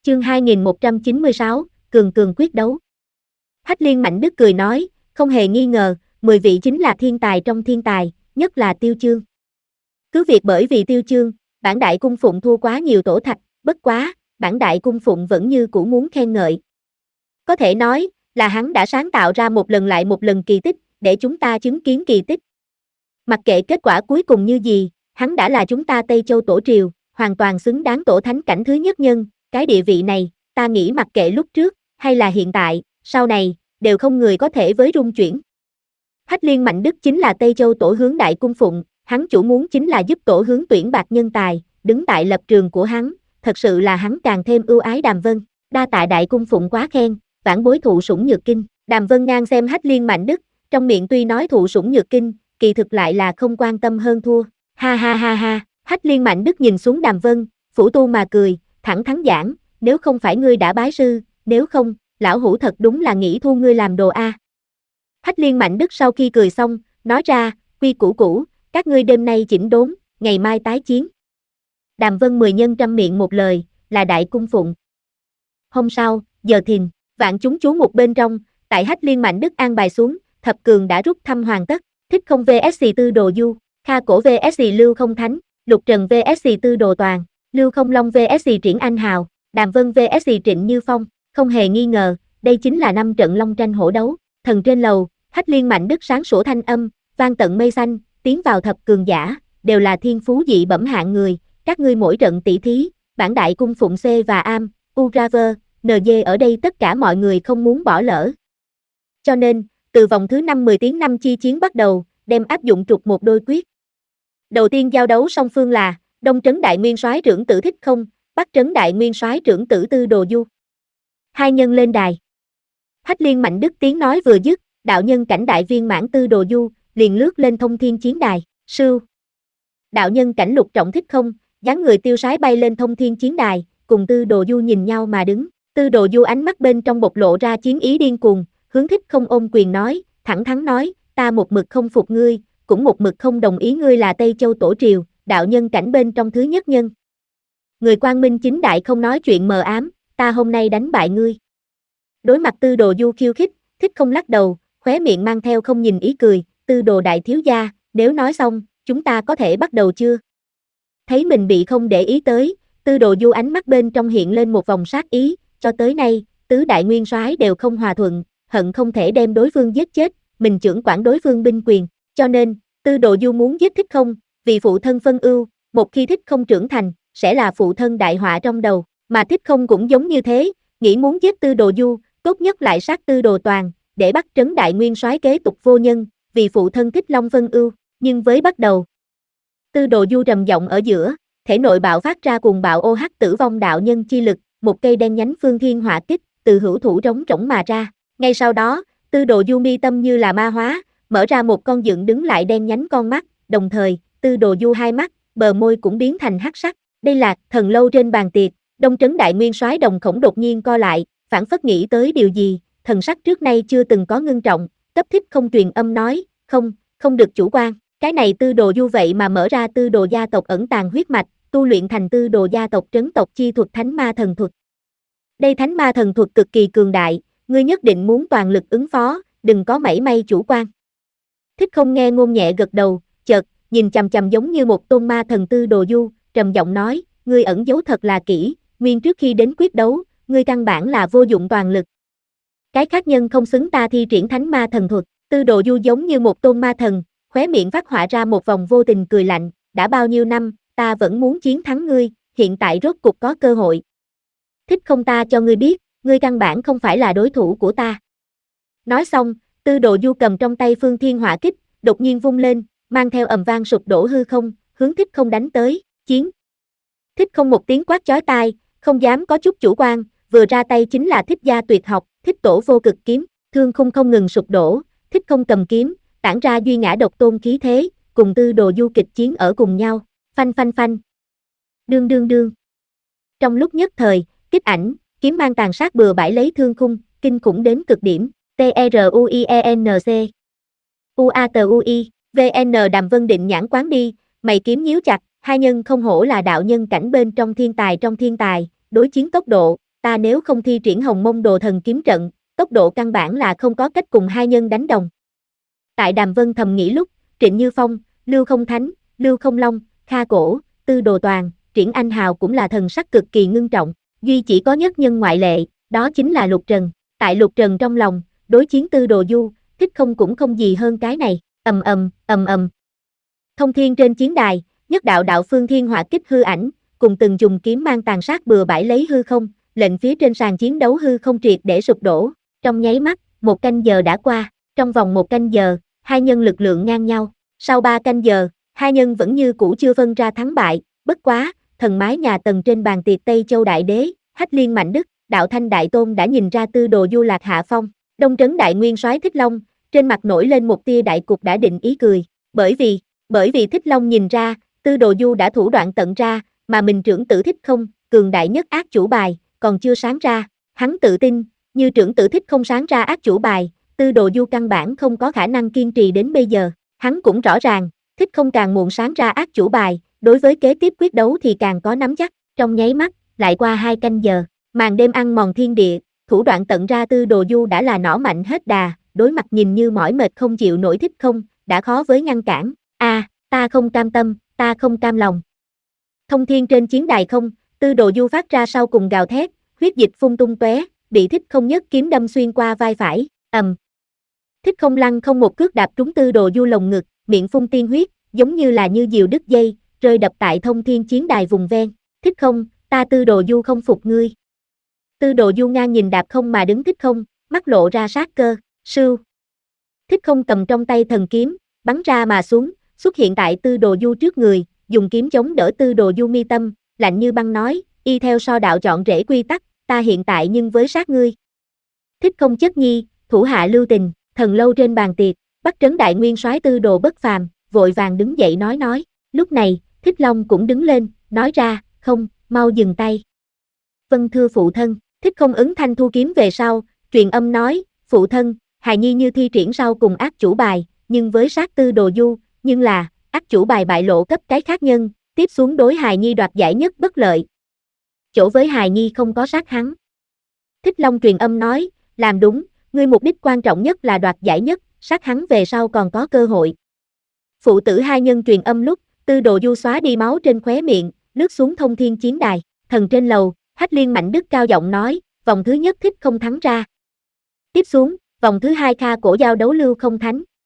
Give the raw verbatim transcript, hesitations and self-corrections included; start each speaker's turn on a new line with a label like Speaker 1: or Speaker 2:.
Speaker 1: Chương hai nghìn một trăm chín mươi sáu, Cường Cường quyết đấu. Hách Liên Mạnh Đức cười nói, không hề nghi ngờ, mười vị chính là thiên tài trong thiên tài, nhất là Tiêu Chương. Cứ việc bởi vì Tiêu Chương, bản đại cung phụng thua quá nhiều tổ thạch, bất quá, bản đại cung phụng vẫn như cũ muốn khen ngợi. Có thể nói, là hắn đã sáng tạo ra một lần lại một lần kỳ tích, để chúng ta chứng kiến kỳ tích. Mặc kệ kết quả cuối cùng như gì, hắn đã là chúng ta Tây Châu Tổ Triều, hoàn toàn xứng đáng tổ thánh cảnh thứ nhất nhân, cái địa vị này, ta nghĩ mặc kệ lúc trước, hay là hiện tại, sau này, đều không người có thể với rung chuyển. Hách Liên Mạnh Đức chính là Tây Châu Tổ hướng đại cung phụng, hắn chủ muốn chính là giúp tổ hướng tuyển bạc nhân tài, đứng tại lập trường của hắn, thật sự là hắn càng thêm ưu ái Đàm Vân, đa tạ đại cung phụng quá khen, vãn bối thụ sủng nhược kinh. Đàm Vân ngang xem Hách Liên Mạnh Đức, trong miệng tuy nói thụ sủng nhược kinh, kỳ thực lại là không quan tâm hơn thua. Ha ha ha ha, Hách Liên Mạnh Đức nhìn xuống Đàm Vân, phủ tu mà cười, thẳng thắn giảng, nếu không phải ngươi đã bái sư, nếu không, lão hủ thật đúng là nghĩ thu ngươi làm đồ a. Hách Liên Mạnh Đức sau khi cười xong, nói ra, quy củ cũ, các ngươi đêm nay chỉnh đốn, ngày mai tái chiến. Đàm Vân mười nhân trăm miệng một lời, là đại cung phụng. Hôm sau, giờ thìn, vạn chúng chú một bên trong, tại Hách Liên Mạnh Đức an bài xuống, thập cường đã rút thăm hoàn tất, Thích Không vs Tư Đồ Du, Kha Cổ vs Lưu Không Thánh, Lục Trần vs Tư Đồ Toàn, Lưu Không Long vs Triển Anh Hào, Đàm Vân vs Trịnh Như Phong, không hề nghi ngờ, đây chính là năm trận long tranh hổ đấu. Thần trên lầu, Hách Liên Mạnh Đức sáng sủa thanh âm, vang tận mây xanh, tiến vào thập cường giả, đều là thiên phú dị bẩm hạng người, các ngươi mỗi trận tỷ thí, bản đại cung phụng C và Am, Uraver, en giê ở đây tất cả mọi người không muốn bỏ lỡ. Cho nên, từ vòng thứ năm mười tiếng năm chi chiến bắt đầu, đem áp dụng trục một đôi quyết. Đầu tiên giao đấu song phương là Đông Trấn Đại Nguyên Soái trưởng tử Thích Không, Bắc Trấn Đại Nguyên Soái trưởng tử Tư Đồ Du. Hai nhân lên đài. Hách Liên Mạnh Đức tiếng nói vừa dứt, đạo nhân cảnh đại viên mãn Tư Đồ Du liền lướt lên thông thiên chiến đài, sưu. Đạo nhân cảnh lục trọng Thích Không, dáng người tiêu sái bay lên thông thiên chiến đài, cùng Tư Đồ Du nhìn nhau mà đứng. Tư Đồ Du ánh mắt bên trong bộc lộ ra chiến ý điên cuồng, hướng Thích Không ôm quyền nói, thẳng thắn nói, ta một mực không phục ngươi, cũng một mực không đồng ý ngươi là Tây Châu Tổ Triều, đạo nhân cảnh bên trong thứ nhất nhân. Người quang minh chính đại không nói chuyện mờ ám, ta hôm nay đánh bại ngươi. Đối mặt Tư Đồ Du khiêu khích, Thích Không lắc đầu, khóe miệng mang theo không nhìn ý cười, Tư Đồ đại thiếu gia, nếu nói xong, chúng ta có thể bắt đầu chưa? Thấy mình bị không để ý tới, Tư Đồ Du ánh mắt bên trong hiện lên một vòng sát ý, cho tới nay, tứ đại nguyên soái đều không hòa thuận, hận không thể đem đối phương giết chết, mình trưởng quản đối phương binh quyền, cho nên, Tư Đồ Du muốn giết Thích Không, vì phụ thân phân ưu, một khi Thích Không trưởng thành, sẽ là phụ thân đại họa trong đầu, mà Thích Không cũng giống như thế, nghĩ muốn giết Tư Đồ Du, tốt nhất lại sát Tư Đồ Toàn, để Bắc Trấn Đại Nguyên Soái kế tục vô nhân, vì phụ thân Thích Long phân ưu, nhưng với bắt đầu. Tư Đồ Du trầm giọng ở giữa, thể nội bạo phát ra cuồng bạo ô hắc tử vong đạo nhân chi lực, một cây đen nhánh phương thiên hỏa kích, từ hữu thủ trống trống mà ra. Ngay sau đó, Tư Đồ Du mi tâm như là ma hóa, mở ra một con dựng đứng lại đen nhánh con mắt, đồng thời, Tư Đồ Du hai mắt, bờ môi cũng biến thành hắc sắc. Đây là thần lâu trên bàn tiệc, Đông Trấn Đại Nguyên Soái Đồng Khổng đột nhiên co lại, phảng phất nghĩ tới điều gì, thần sắc trước nay chưa từng có ngưng trọng, cấp Thích Không truyền âm nói, không, không được chủ quan, cái này Tư Đồ Du vậy mà mở ra Tư Đồ gia tộc ẩn tàng huyết mạch, tu luyện thành Tư Đồ gia tộc trấn tộc chi thuật Thánh Ma Thần Thuật. Đây Thánh Ma Thần Thuật cực kỳ cường đại, ngươi nhất định muốn toàn lực ứng phó, đừng có mảy may chủ quan. Thích Không nghe ngôn nhẹ gật đầu, chợt, nhìn chằm chằm giống như một tôn ma thần Tư Đồ Du, trầm giọng nói, ngươi ẩn giấu thật là kỹ, nguyên trước khi đến quyết đấu, ngươi căn bản là vô dụng toàn lực. Cái khác nhân không xứng ta thi triển Thánh Ma Thần Thuật, Tư Đồ Du giống như một tôn ma thần, khóe miệng phát họa ra một vòng vô tình cười lạnh, đã bao nhiêu năm, ta vẫn muốn chiến thắng ngươi, hiện tại rốt cục có cơ hội. Thích Không, ta cho ngươi biết, ngươi căn bản không phải là đối thủ của ta. Nói xong, Tư Đồ Du cầm trong tay phương thiên hỏa kích, đột nhiên vung lên, mang theo ầm vang sụp đổ hư không, hướng Thích Không đánh tới, chiến. Thích Không một tiếng quát chói tai, không dám có chút chủ quan, vừa ra tay chính là Thích gia tuyệt học, Thích Tổ vô cực kiếm, thương khung không ngừng sụp đổ, Thích Không cầm kiếm, tản ra duy ngã độc tôn khí thế, cùng Tư Đồ Du kịch chiến ở cùng nhau, phanh phanh phanh. Đương đương đương. Trong lúc nhất thời, kích ảnh, kiếm mang tàn sát bừa bãi lấy thương khung, kinh khủng đến cực điểm, T R U I E N C. U A T U I, V N Đàm Vân định nhãn quán đi, mày kiếm nhíu chặt, hai nhân không hổ là đạo nhân cảnh bên trong thiên tài trong thiên tài, đối chiến tốc độ, ta nếu không thi triển Hồng Mông Đồ Thần Kiếm Trận, tốc độ căn bản là không có cách cùng hai nhân đánh đồng. Tại Đàm Vân thầm nghĩ lúc, Trịnh Như Phong, Lưu Không Thánh, Lưu Không Long, Kha Cổ, Tư Đồ Toàn, Triển Anh Hào cũng là thần sắc cực kỳ ngưng trọng, duy chỉ có nhất nhân ngoại lệ, đó chính là Lục Trần. Tại Lục Trần trong lòng, đối chiến Tư Đồ Du, Thích Không cũng không gì hơn cái này, ầm ầm, ầm ầm. Thông thiên trên chiến đài, nhất đạo đạo phương thiên hỏa kích hư ảnh, cùng từng dùng kiếm mang tàn sát bừa bãi lấy hư không, lệnh phía trên sàn chiến đấu hư không triệt để sụp đổ. Trong nháy mắt, một canh giờ đã qua, trong vòng một canh giờ, hai nhân lực lượng ngang nhau. Sau ba canh giờ, hai nhân vẫn như cũ chưa phân ra thắng bại, bất quá, thần mái nhà Tần trên bàn tiệc Tây Châu Đại Đế, Hách Liên Mạnh Đức, Đạo Thanh Đại Tôn đã nhìn ra Tư Đồ Du lạc hạ phong. Đông Trấn Đại Nguyên Soái Thích Long, trên mặt nổi lên một tia đại cục đã định ý cười, bởi vì, bởi vì Thích Long nhìn ra, Tư Đồ Du đã thủ đoạn tận ra, mà mình trưởng tử Thích Không, cường đại nhất ác chủ bài, còn chưa sáng ra, hắn tự tin, như trưởng tử Thích Không sáng ra ác chủ bài, Tư Đồ Du căn bản không có khả năng kiên trì đến bây giờ, hắn cũng rõ ràng, Thích Không càng muộn sáng ra ác chủ bài, đối với kế tiếp quyết đấu thì càng có nắm chắc, trong nháy mắt, lại qua hai canh giờ, màn đêm ăn mòn thiên địa, thủ đoạn tận ra Tư Đồ Du đã là nỏ mạnh hết đà, đối mặt nhìn như mỏi mệt không chịu nổi Thích Không, đã khó với ngăn cản, a, à, ta không cam tâm, ta không cam lòng. Thông thiên trên chiến đài không, Tư Đồ Du phát ra sau cùng gào thét, huyết dịch phun tung tóe, bị Thích Không nhất kiếm đâm xuyên qua vai phải, ầm. Thích Không lăn không một cước đạp trúng Tư Đồ Du lồng ngực, miệng phun tiên huyết, giống như là như diều đứt dây, rơi đập tại thông thiên chiến đài vùng ven. Thích Không, ta Tư Đồ Du không phục ngươi. Tư Đồ Du ngang nhìn đạp không mà đứng Thích Không, mắt lộ ra sát cơ, sưu. Thích Không cầm trong tay thần kiếm, bắn ra mà xuống, xuất hiện tại Tư Đồ Du trước người, dùng kiếm chống đỡ Tư Đồ Du mi tâm, lạnh như băng nói, y theo so đạo chọn rễ quy tắc, ta hiện tại nhưng với sát ngươi. Thích Không chất nhi, thủ hạ lưu tình, thần lâu trên bàn tiệc, Bắc Trấn Đại Nguyên Soái Tư Đồ Bất Phàm, vội vàng đứng dậy nói nói, lúc này, Thích Long cũng đứng lên, nói ra, không, mau dừng tay. Vâng thưa phụ thân, Thích Không ứng thanh thu kiếm về sau, truyền âm nói, phụ thân, hài nhi như thi triển sau cùng ác chủ bài, nhưng với sát Tư Đồ Du, nhưng là, ác chủ bài bại lộ cấp cái khác nhân, tiếp xuống đối hài nhi đoạt giải nhất bất lợi. Chỗ với hài nhi không có sát hắn. Thích Long truyền âm nói, làm đúng, ngươi mục đích quan trọng nhất là đoạt giải nhất, sát hắn về sau còn có cơ hội. Phụ tử hai nhân truyền âm lúc, Tư Đồ Du xóa đi máu trên khóe miệng, lướt xuống thông thiên chiến đài, thần trên lầu, Hách Liên Mạnh Đức cao giọng nói, vòng thứ nhất Thích Không thắng ra. Tiếp xuống, vòng thứ hai Kha Cổ giao đấu Lưu Không Thánh.